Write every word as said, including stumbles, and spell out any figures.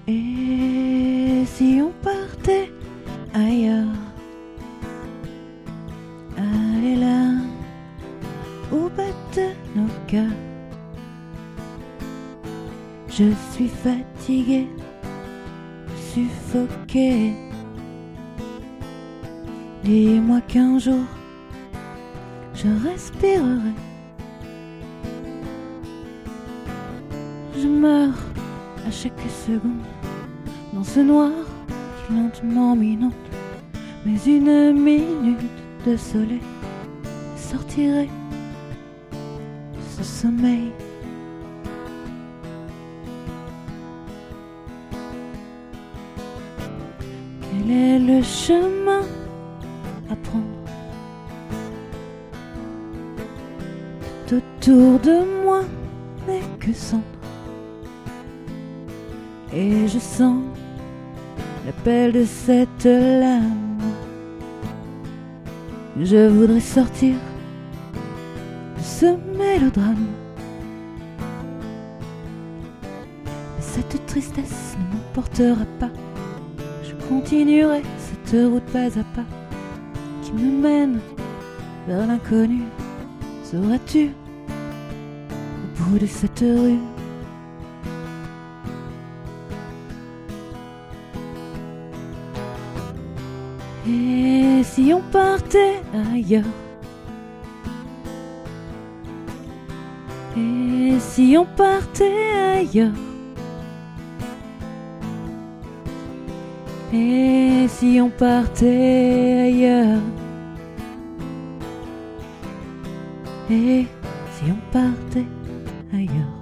Et si on partait ailleurs, aller là où battent nos cœurs. Je suis fatigué, suffoqué. Dis-moi qu'un jour je respirerai. Je meurs à chaque seconde dans ce noir qui lentement m'inonde. Mais une minute de soleil sortirait de ce sommeil. Quel est le chemin à prendre? Tout autour de moi n'est que cendre. Et je sens l'appel de cette lame. Je voudrais sortir de ce mélodrame. Mais cette tristesse ne m'emportera pas. Je continuerai cette route pas à pas qui me mène vers l'inconnu. Seras-tu au bout de cette rue? Et si on partait ailleurs? Et si on partait ailleurs? Et si on partait ailleurs? Et si on partait ailleurs?